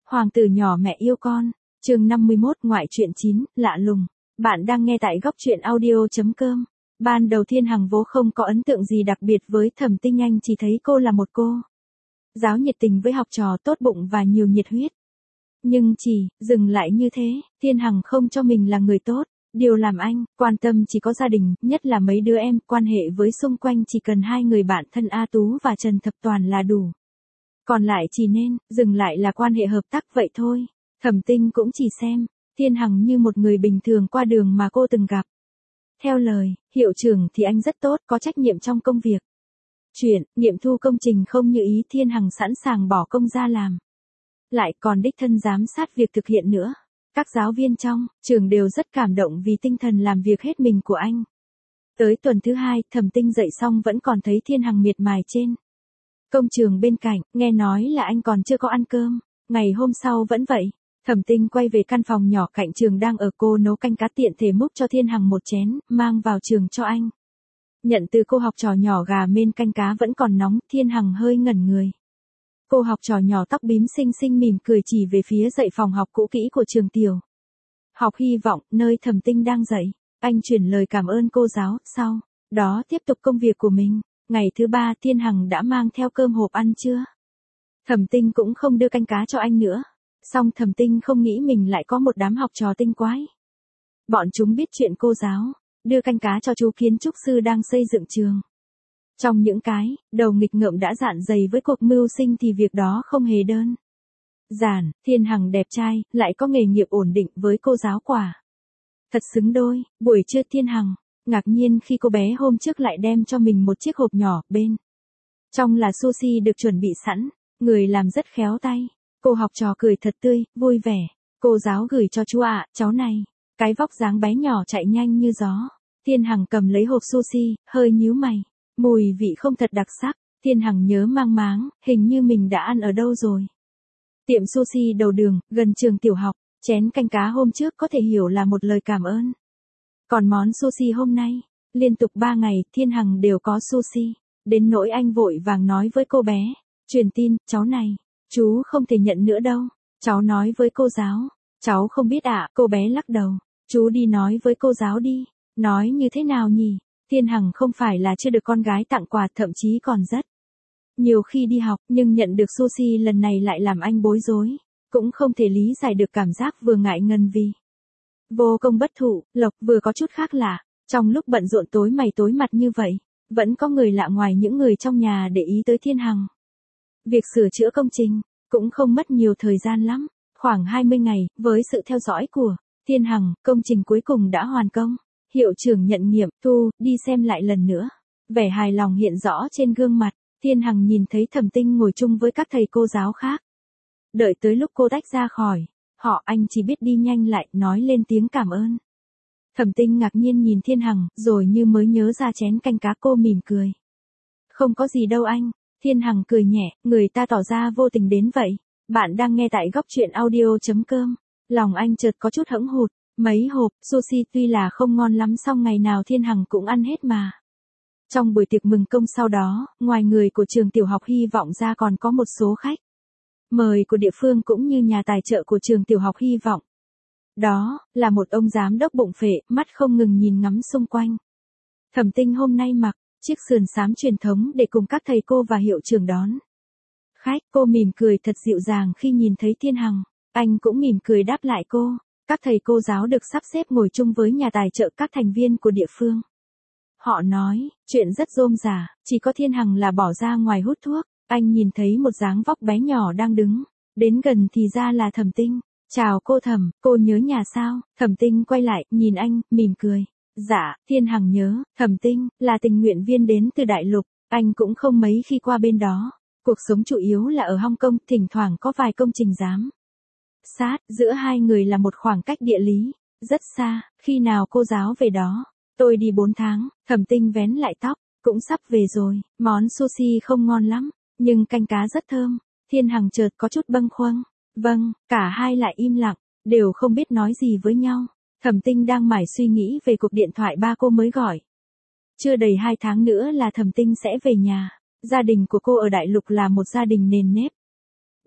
Hoàng tử nhỏ mẹ yêu con, chương 51 ngoại truyện 9, lạ lùng. Bạn đang nghe tại góc truyện audio.com. Ban đầu Thiên Hằng vốn không có ấn tượng gì đặc biệt với Thẩm Tinh Anh, chỉ thấy cô là một cô giáo nhiệt tình với học trò, tốt bụng và nhiều nhiệt huyết. Nhưng chỉ dừng lại như thế, Thiên Hằng không cho mình là người tốt. Điều làm anh quan tâm chỉ có gia đình, nhất là mấy đứa em, quan hệ với xung quanh chỉ cần hai người bạn thân A Tú và Trần Thập Toàn là đủ. Còn lại chỉ nên dừng lại là quan hệ hợp tác vậy thôi. Thẩm Tinh cũng chỉ xem Thiên Hằng như một người bình thường qua đường mà cô từng gặp. Theo lời hiệu trưởng thì anh rất tốt, có trách nhiệm trong công việc. Chuyện nghiệm thu công trình không như ý, Thiên Hằng sẵn sàng bỏ công ra làm. Lại còn đích thân giám sát việc thực hiện nữa. Các giáo viên trong trường đều rất cảm động vì tinh thần làm việc hết mình của anh. Tới tuần thứ 2, Thẩm Tinh dậy xong vẫn còn thấy Thiên Hằng miệt mài trên công trường bên cạnh, nghe nói là anh còn chưa có ăn cơm. Ngày hôm sau vẫn vậy. Thẩm Tinh quay về căn phòng nhỏ cạnh trường đang ở, cô nấu canh cá, tiện thể múc cho Thiên Hằng một chén, mang vào trường cho anh. Nhận từ cô học trò nhỏ gà mên canh cá vẫn còn nóng, Thiên Hằng hơi ngẩn người. Cô học trò nhỏ tóc bím xinh xinh mỉm cười chỉ về phía dãy phòng học cũ kỹ của trường tiểu học Hy Vọng, nơi Thẩm Tinh đang dạy. Anh chuyển lời cảm ơn cô giáo, sau đó tiếp tục công việc của mình. Ngày thứ 3, Thiên Hằng đã mang theo cơm hộp ăn trưa. Thẩm Tinh cũng không đưa canh cá cho anh nữa. Song Thẩm Tinh không nghĩ mình lại có một đám học trò tinh quái. Bọn chúng biết chuyện cô giáo đưa canh cá cho chú kiến trúc sư đang xây dựng trường. Trong những cái đầu nghịch ngợm đã dạn dày với cuộc mưu sinh thì việc đó không hề đơn giản. Thiên Hằng đẹp trai, lại có nghề nghiệp ổn định với cô giáo quả thật xứng đôi. Buổi trưa Thiên Hằng ngạc nhiên khi cô bé hôm trước lại đem cho mình một chiếc hộp nhỏ, bên trong là sushi được chuẩn bị sẵn, người làm rất khéo tay. Cô học trò cười thật tươi, vui vẻ. Cô giáo gửi cho chú ạ, cháu này, cái vóc dáng bé nhỏ chạy nhanh như gió. Thiên Hằng cầm lấy hộp sushi, hơi nhíu mày. Mùi vị không thật đặc sắc. Thiên Hằng nhớ mang máng, hình như mình đã ăn ở đâu rồi. Tiệm sushi đầu đường, gần trường tiểu học. Chén canh cá hôm trước có thể hiểu là một lời cảm ơn. Còn món sushi hôm nay, liên tục 3 ngày, Thiên Hằng đều có sushi. Đến nỗi anh vội vàng nói với cô bé, truyền tin, cháu này, chú không thể nhận nữa đâu. Cháu nói với cô giáo. Cháu không biết ạ, cô bé lắc đầu. Chú đi nói với cô giáo đi. Nói như thế nào nhỉ? Thiên Hằng không phải là chưa được con gái tặng quà, thậm chí còn rất nhiều khi đi học, nhưng nhận được sushi lần này lại làm anh bối rối. Cũng không thể lý giải được cảm giác vừa ngại ngần vì vô công bất thụ lộc, vừa có chút khác lạ. Trong lúc bận rộn tối mày tối mặt như vậy, vẫn có người lạ ngoài những người trong nhà để ý tới Thiên Hằng. Việc sửa chữa công trình cũng không mất nhiều thời gian lắm, khoảng 20 ngày, với sự theo dõi của Thiên Hằng, công trình cuối cùng đã hoàn công. Hiệu trưởng nhận nghiệm, thu, đi xem lại lần nữa. Vẻ hài lòng hiện rõ trên gương mặt. Thiên Hằng nhìn thấy Thẩm Tinh ngồi chung với các thầy cô giáo khác. Đợi tới lúc cô tách ra khỏi họ, anh chỉ biết đi nhanh lại, nói lên tiếng cảm ơn. Thẩm Tinh ngạc nhiên nhìn Thiên Hằng, rồi như mới nhớ ra chén canh cá, cô mỉm cười. Không có gì đâu anh. Thiên Hằng cười nhẹ, người ta tỏ ra vô tình đến vậy. Bạn đang nghe tại góc truyện audio.com. Lòng anh chợt có chút hững hụt. Mấy hộp sushi tuy là không ngon lắm, song ngày nào Thiên Hằng cũng ăn hết mà. Trong buổi tiệc mừng công sau đó, ngoài người của trường tiểu học Hy Vọng ra còn có một số khách mời của địa phương cũng như nhà tài trợ của trường tiểu học Hy Vọng. Đó là một ông giám đốc bụng phệ, mắt không ngừng nhìn ngắm xung quanh. Thẩm Tinh hôm nay mặc chiếc sườn xám truyền thống để cùng các thầy cô và hiệu trưởng đón khách. Cô mỉm cười thật dịu dàng khi nhìn thấy Thiên Hằng. Anh cũng mỉm cười đáp lại cô. Các thầy cô giáo được sắp xếp ngồi chung với nhà tài trợ, các thành viên của địa phương. Họ nói chuyện rất rôm rả, chỉ có Thiên Hằng là bỏ ra ngoài hút thuốc. Anh nhìn thấy một dáng vóc bé nhỏ đang đứng đến gần thì ra là Thẩm Tinh. Chào cô Thẩm, cô nhớ nhà sao? Thẩm Tinh quay lại, nhìn anh, mỉm cười. Dạ, Thiên Hằng nhớ. Thẩm Tinh là tình nguyện viên đến từ Đại Lục. Anh cũng không mấy khi qua bên đó. Cuộc sống chủ yếu là ở Hong Kong, thỉnh thoảng có vài công trình giám sát. Giữa hai người là một khoảng cách địa lý rất xa. Khi nào cô giáo về đó? Tôi đi 4 tháng. Thẩm Tinh vén lại tóc. Cũng sắp về rồi. Món sushi không ngon lắm, nhưng canh cá rất thơm. Thiên Hằng chợt có chút bâng khuâng. Vâng, cả hai lại im lặng, đều không biết nói gì với nhau. Thẩm Tinh đang mải suy nghĩ về cuộc điện thoại ba cô mới gọi. Chưa đầy 2 tháng nữa là Thẩm Tinh sẽ về nhà. Gia đình của cô ở Đại Lục là một gia đình nền nếp.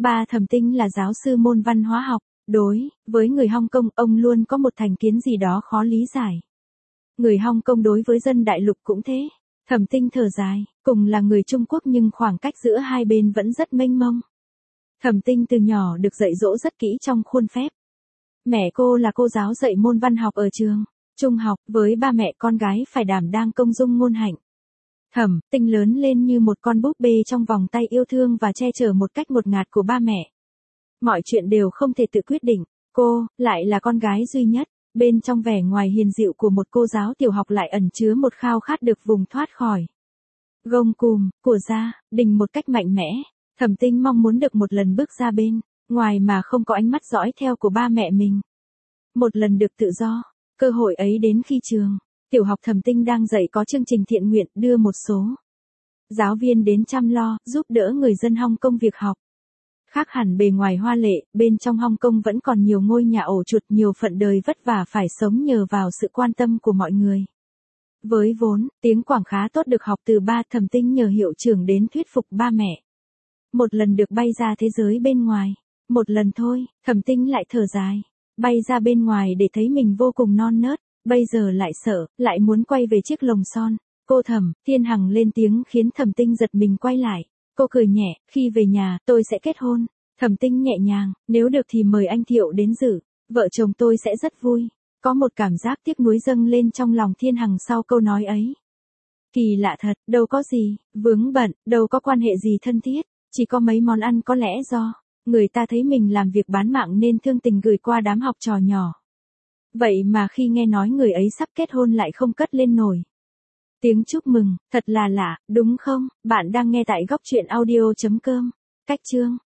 Ba Thẩm Tinh là giáo sư môn văn hóa học, đối với người Hong Kong, ông luôn có một thành kiến gì đó khó lý giải. Người Hong Kong đối với dân đại lục cũng thế. Thẩm Tinh thở dài, cùng là người Trung Quốc nhưng khoảng cách giữa hai bên vẫn rất mênh mông. Thẩm Tinh từ nhỏ được dạy dỗ rất kỹ trong khuôn phép. Mẹ cô là cô giáo dạy môn văn học ở trường trung học, với ba mẹ con gái phải đảm đang công dung ngôn hạnh. Thẩm Tinh lớn lên như một con búp bê trong vòng tay yêu thương và che chở một cách ngột ngạt của ba mẹ. Mọi chuyện đều không thể tự quyết định, cô lại là con gái duy nhất. Bên trong vẻ ngoài hiền dịu của một cô giáo tiểu học lại ẩn chứa một khao khát được vùng thoát khỏi gông cùm của gia đình một cách mạnh mẽ. Thẩm Tinh mong muốn được một lần bước ra bên ngoài mà không có ánh mắt dõi theo của ba mẹ mình. Một lần được tự do. Cơ hội ấy đến khi trường tiểu học Thẩm Tinh đang dạy có chương trình thiện nguyện đưa một số giáo viên đến chăm lo, giúp đỡ người dân Hong Kong việc học. Khác hẳn bề ngoài hoa lệ, bên trong Hong Kong vẫn còn nhiều ngôi nhà ổ chuột, nhiều phận đời vất vả phải sống nhờ vào sự quan tâm của mọi người. Với vốn tiếng Quảng khá tốt được học từ ba, Thẩm Tinh nhờ hiệu trưởng đến thuyết phục ba mẹ. Một lần được bay ra thế giới bên ngoài. Một lần thôi, Thẩm Tinh lại thở dài. Bay ra bên ngoài để thấy mình vô cùng non nớt, bây giờ lại sợ, lại muốn quay về chiếc lồng son. Cô Thẩm Thiên Hằng lên tiếng khiến Thẩm Tinh giật mình quay lại. Cô cười nhẹ, khi về nhà, tôi sẽ kết hôn. Thẩm Tinh nhẹ nhàng, nếu được thì mời anh Thiệu đến dự, vợ chồng tôi sẽ rất vui. Có một cảm giác tiếc nuối dâng lên trong lòng Thiên Hằng sau câu nói ấy. Kỳ lạ thật, đâu có gì, vướng bận, đâu có quan hệ gì thân thiết, chỉ có mấy món ăn có lẽ do người ta thấy mình làm việc bán mạng nên thương tình gửi qua đám học trò nhỏ. Vậy mà khi nghe nói người ấy sắp kết hôn lại không cất lên nổi tiếng chúc mừng, thật là lạ, đúng không? Bạn đang nghe tại góc truyện audio.com. Cách chương